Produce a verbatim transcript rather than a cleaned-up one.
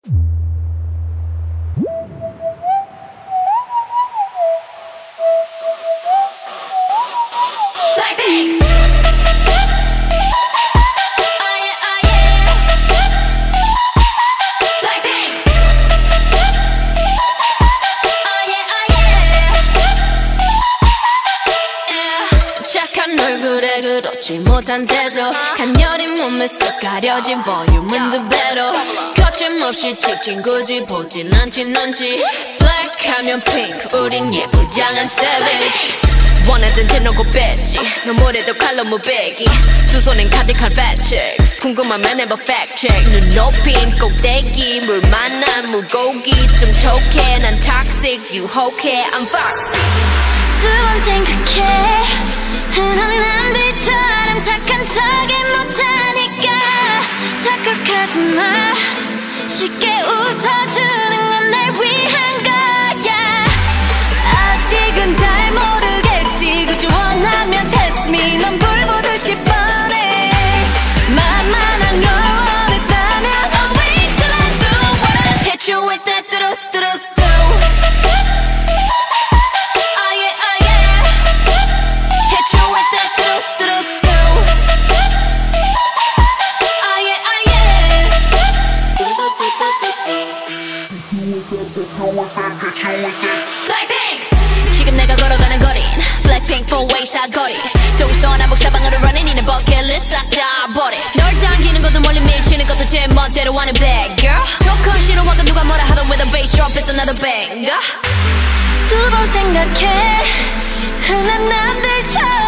얼굴에 그렇지 못한 태도 가녀린 몸에 쓱 가려진 볼륨은 두 배로 거침없이 찍힌 굳이 보진 않진 않지 Black 하면 pink 우린 예쁘장한 savage 원하던 대놓고 뺐지 너무래도 칼로 무배기 두 손엔 가득한 fat chicks 궁금하면 해봐 fact check 눈 높인 꼭대기 물 만난 물고기 좀 톡해 난 toxic 유혹해 I'm foxy 두 번 생각해 흔한 남들처럼 착한 척이 못하니까 착각하지 마 쉽게 웃어주는 건 날 위한 거야 아직은 잘 모르겠지 그저 원하면 test me 넌 불 보듯이 뻔해 만만한 걸 원했다면 Oh wait till I do what I hit you with that 뚜루뚜루뚜 지금 내가 걸어가는 거린 Blackpink four-way 사거리 동서남북 사방으로 running 이는 버킷리스트 싹 다 버려 널 당기는 것도 멀리 밀치는 것도 제 멋대로 하는 bad girl 조금 싫어하고 누가 뭐라 하던 with a bass drop it's another banger 두 번 생각해 흔한 남들처럼